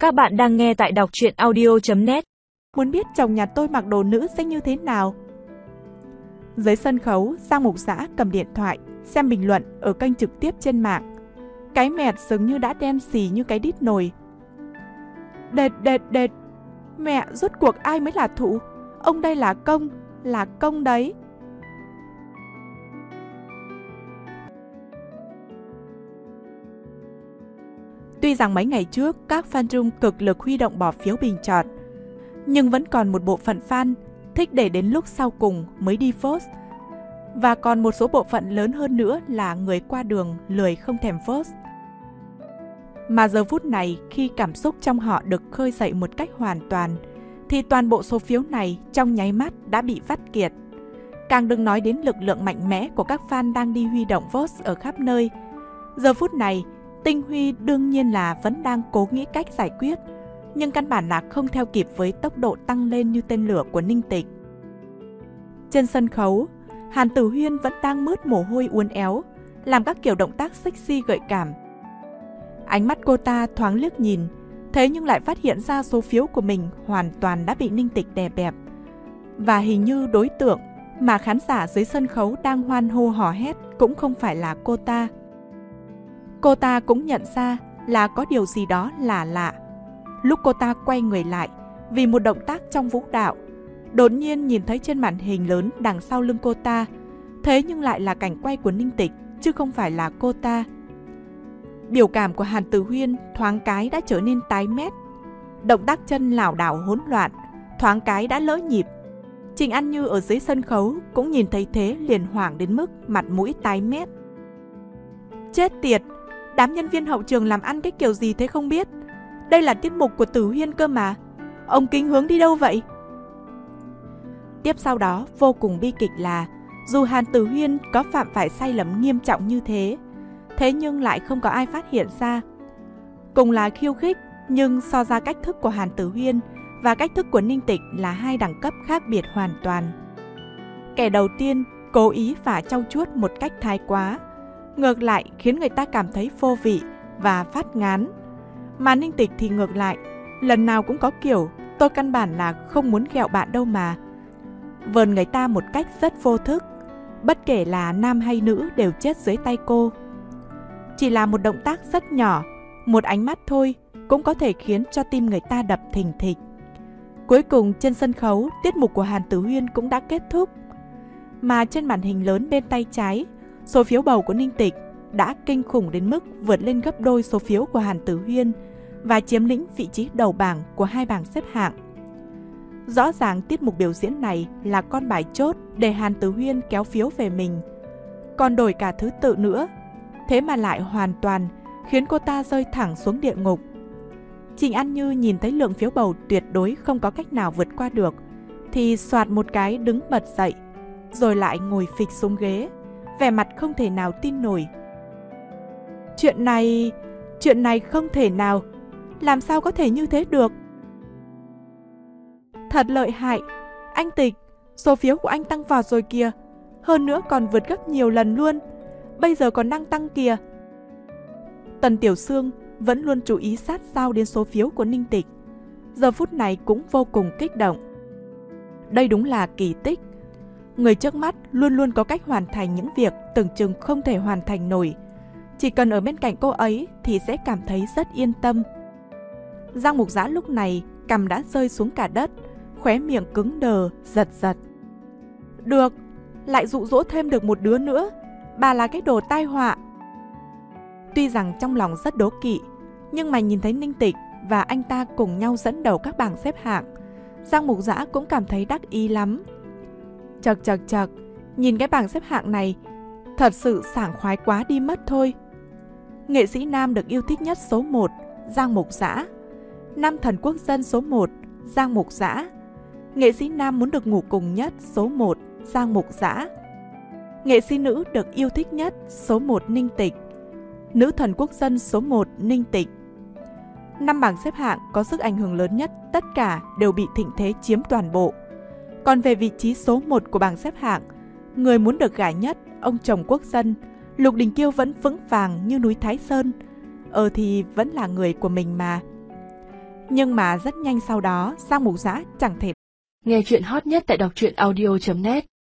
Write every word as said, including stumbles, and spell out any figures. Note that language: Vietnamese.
Các bạn đang nghe tại đọc truyện audio chấm net. Muốn biết chồng nhà tôi mặc đồ nữ sẽ như thế nào? Dưới sân khấu, Giang Mục Dã cầm điện thoại, xem bình luận ở kênh trực tiếp trên mạng. Cái mẹt dường như đã đen xì như cái đít nồi. Đệt đệt đệt, mẹ, rốt cuộc ai mới là thủ? Ông đây là công, là công đấy. Tuy rằng mấy ngày trước các fan room cực lực huy động bỏ phiếu bình chọn, nhưng vẫn còn một bộ phận fan thích để đến lúc sau cùng mới đi vote. Và còn một số bộ phận lớn hơn nữa là người qua đường lười không thèm vote. Mà giờ phút này, khi cảm xúc trong họ được khơi dậy một cách hoàn toàn, thì toàn bộ số phiếu này trong nháy mắt đã bị vắt kiệt. Càng đừng nói đến lực lượng mạnh mẽ của các fan đang đi huy động vote ở khắp nơi. Giờ phút này, Tinh Huy đương nhiên là vẫn đang cố nghĩ cách giải quyết, nhưng căn bản là không theo kịp với tốc độ tăng lên như tên lửa của Ninh Tịch. Trên sân khấu, Hàn Tử Huyên vẫn đang mướt mồ hôi uốn éo, làm các kiểu động tác sexy gợi cảm. Ánh mắt cô ta thoáng liếc nhìn, thế nhưng lại phát hiện ra số phiếu của mình hoàn toàn đã bị Ninh Tịch đè bẹp. Và hình như đối tượng mà khán giả dưới sân khấu đang hoan hô hò hét cũng không phải là cô ta. Cô ta cũng nhận ra là có điều gì đó lạ lạ. Lúc cô ta quay người lại, vì một động tác trong vũ đạo, đột nhiên nhìn thấy trên màn hình lớn đằng sau lưng cô ta, thế nhưng lại là cảnh quay của Ninh Tịch, chứ không phải là cô ta. Biểu cảm của Hàn Tử Huyên thoáng cái đã trở nên tái mét. Động tác chân lảo đảo hỗn loạn, thoáng cái đã lỡ nhịp. Trình An Như ở dưới sân khấu cũng nhìn thấy thế liền hoảng đến mức mặt mũi tái mét. Chết tiệt! Đám nhân viên hậu trường làm ăn cái kiểu gì thế không biết. Đây là tiết mục của Tử Huyên cơ mà. Ông Kính Hướng đi đâu vậy? Tiếp sau đó vô cùng bi kịch là dù Hàn Tử Huyên có phạm phải sai lầm nghiêm trọng như thế, thế nhưng lại không có ai phát hiện ra. Cùng là khiêu khích, nhưng so ra cách thức của Hàn Tử Huyên và cách thức của Ninh Tịch là hai đẳng cấp khác biệt hoàn toàn. Kẻ đầu tiên cố ý và trau chuốt một cách thái quá, ngược lại khiến người ta cảm thấy vô vị và phát ngán. Mà Ninh Tịch thì ngược lại, lần nào cũng có kiểu tôi căn bản là không muốn ghẹo bạn đâu mà. Vờn người ta một cách rất vô thức, bất kể là nam hay nữ đều chết dưới tay cô. Chỉ là một động tác rất nhỏ, một ánh mắt thôi cũng có thể khiến cho tim người ta đập thình thịch. Cuối cùng trên sân khấu, tiết mục của Hàn Tử Huyên cũng đã kết thúc. Mà trên màn hình lớn bên tay trái, số phiếu bầu của Ninh Tịch đã kinh khủng đến mức vượt lên gấp đôi số phiếu của Hàn Tử Huyên và chiếm lĩnh vị trí đầu bảng của hai bảng xếp hạng. Rõ ràng tiết mục biểu diễn này là con bài chốt để Hàn Tử Huyên kéo phiếu về mình. Còn đổi cả thứ tự nữa, thế mà lại hoàn toàn khiến cô ta rơi thẳng xuống địa ngục. Trình An Như nhìn thấy lượng phiếu bầu tuyệt đối không có cách nào vượt qua được, thì soạt một cái đứng bật dậy, rồi lại ngồi phịch xuống ghế, vẻ mặt không thể nào tin nổi. Chuyện này, chuyện này không thể nào, làm sao có thể như thế được? Thật lợi hại, anh Tịch, số phiếu của anh tăng vọt rồi kìa, hơn nữa còn vượt gấp nhiều lần luôn, bây giờ còn đang tăng kìa. Tần Tiểu Sương vẫn luôn chú ý sát sao đến số phiếu của Ninh Tịch, giờ phút này cũng vô cùng kích động. Đây đúng là kỳ tích. Người trước mắt luôn luôn có cách hoàn thành những việc tưởng chừng không thể hoàn thành nổi. Chỉ cần ở bên cạnh cô ấy thì sẽ cảm thấy rất yên tâm. Giang Mục Dã lúc này cằm đã rơi xuống cả đất, khóe miệng cứng đờ, giật giật. Được, lại dụ dỗ thêm được một đứa nữa, bà là cái đồ tai họa. Tuy rằng trong lòng rất đố kỵ, nhưng mà nhìn thấy Ninh Tịch và anh ta cùng nhau dẫn đầu các bảng xếp hạng, Giang Mục Dã cũng cảm thấy đắc ý lắm. Chật chật chật, nhìn cái bảng xếp hạng này, thật sự sảng khoái quá đi mất thôi. Nghệ sĩ nam được yêu thích nhất số một, Giang Mục Dã. Nam thần quốc dân số một, Giang Mục Dã. Nghệ sĩ nam muốn được ngủ cùng nhất số một, Giang Mục Dã. Nghệ sĩ nữ được yêu thích nhất số một, Ninh Tịch. Nữ thần quốc dân số một, Ninh Tịch. Năm bảng xếp hạng có sức ảnh hưởng lớn nhất, tất cả đều bị thịnh thế chiếm toàn bộ. Còn về vị trí số một của bảng xếp hạng, người muốn được gả nhất, ông chồng quốc dân, Lục Đình Kiêu vẫn vững vàng như núi Thái Sơn. Ờ thì vẫn là người của mình mà. Nhưng mà rất nhanh sau đó, Giang Mục Giã chẳng thể. Nghe chuyện hot nhất tại đọc truyện audio chấm net